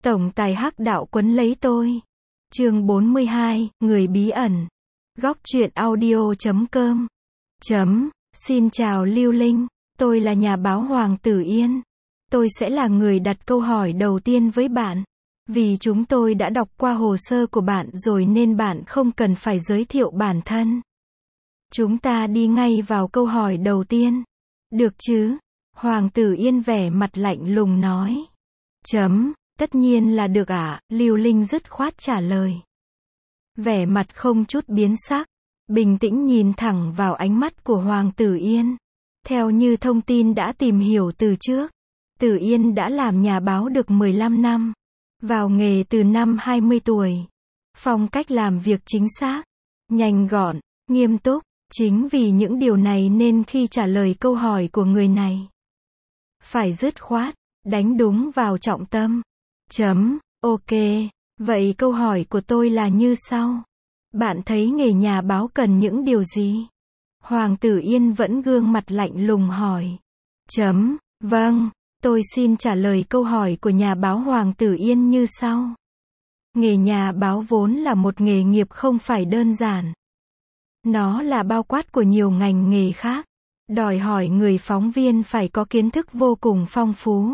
Tổng tài hắc đạo quấn lấy tôi. Chương 42, người bí ẩn. Góc truyện audio.com. Xin chào Lưu Linh, tôi là nhà báo Hoàng Tử Yên. Tôi sẽ là người đặt câu hỏi đầu tiên với bạn. Vì chúng tôi đã đọc qua hồ sơ của bạn rồi nên bạn không cần phải giới thiệu bản thân. Chúng ta đi ngay vào câu hỏi đầu tiên. Được chứ? Hoàng Tử Yên vẻ mặt lạnh lùng nói. Tất nhiên là được ạ, Lưu Linh dứt khoát trả lời. Vẻ mặt không chút biến sắc, bình tĩnh nhìn thẳng vào ánh mắt của Hoàng Tử Yên. Theo như thông tin đã tìm hiểu từ trước, Tử Yên đã làm nhà báo được 15 năm. Vào nghề từ năm 20 tuổi. Phong cách làm việc chính xác, nhanh gọn, nghiêm túc. Chính vì những điều này nên khi trả lời câu hỏi của người này, phải dứt khoát, đánh đúng vào trọng tâm. Ok, vậy câu hỏi của tôi là như sau. Bạn thấy nghề nhà báo cần những điều gì? Hoàng Tử Yên vẫn gương mặt lạnh lùng hỏi. Vâng, tôi xin trả lời câu hỏi của nhà báo Hoàng Tử Yên như sau. Nghề nhà báo vốn là một nghề nghiệp không phải đơn giản. Nó là bao quát của nhiều ngành nghề khác, đòi hỏi người phóng viên phải có kiến thức vô cùng phong phú,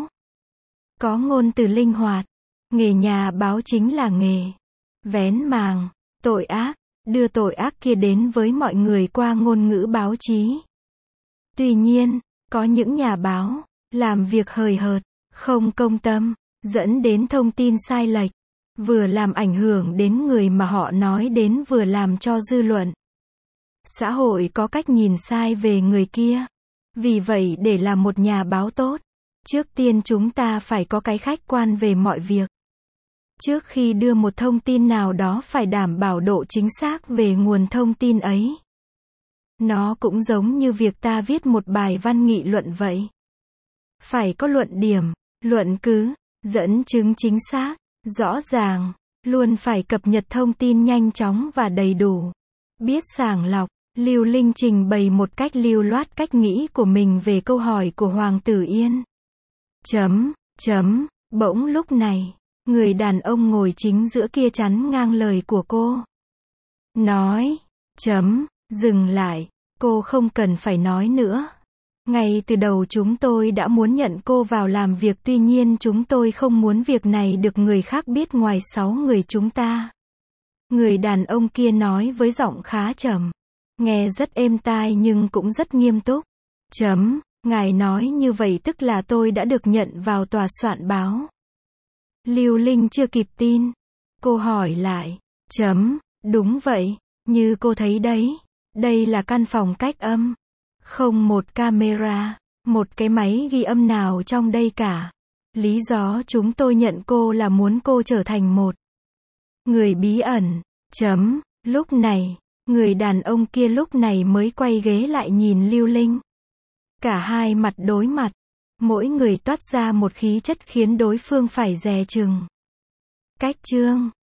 có ngôn từ linh hoạt. Nghề nhà báo chính là nghề vén màng tội ác, đưa tội ác kia đến với mọi người qua ngôn ngữ báo chí. Tuy nhiên, có những nhà báo làm việc hời hợt, không công tâm, dẫn đến thông tin sai lệch, vừa làm ảnh hưởng đến người mà họ nói đến vừa làm cho dư luận xã hội có cách nhìn sai về người kia. Vì vậy để làm một nhà báo tốt, trước tiên chúng ta phải có cái khách quan về mọi việc. Trước khi đưa một thông tin nào đó phải đảm bảo độ chính xác về nguồn thông tin ấy. Nó cũng giống như việc ta viết một bài văn nghị luận vậy. Phải có luận điểm, luận cứ, dẫn chứng chính xác, rõ ràng, luôn phải cập nhật thông tin nhanh chóng và đầy đủ. Biết sàng lọc, Lưu Linh trình bày một cách lưu loát cách nghĩ của mình về câu hỏi của Hoàng Tử Yên. Bỗng lúc này, người đàn ông ngồi chính giữa kia chắn ngang lời của cô. Nói, dừng lại, cô không cần phải nói nữa. Ngay từ đầu chúng tôi đã muốn nhận cô vào làm việc, tuy nhiên chúng tôi không muốn việc này được người khác biết ngoài 6 người chúng ta. Người đàn ông kia nói với giọng khá trầm, nghe rất êm tai nhưng cũng rất nghiêm túc. Ngài nói như vậy tức là tôi đã được nhận vào tòa soạn báo. Lưu Linh chưa kịp tin. Cô hỏi lại. Đúng vậy, như cô thấy đấy. Đây là căn phòng cách âm. Không một camera, một cái máy ghi âm nào trong đây cả. Lý do chúng tôi nhận cô là muốn cô trở thành một người bí ẩn. Lúc này, người đàn ông kia lúc này mới quay ghế lại nhìn Lưu Linh. Cả hai mặt đối mặt. Mỗi người toát ra một khí chất khiến đối phương phải dè chừng. Cách chương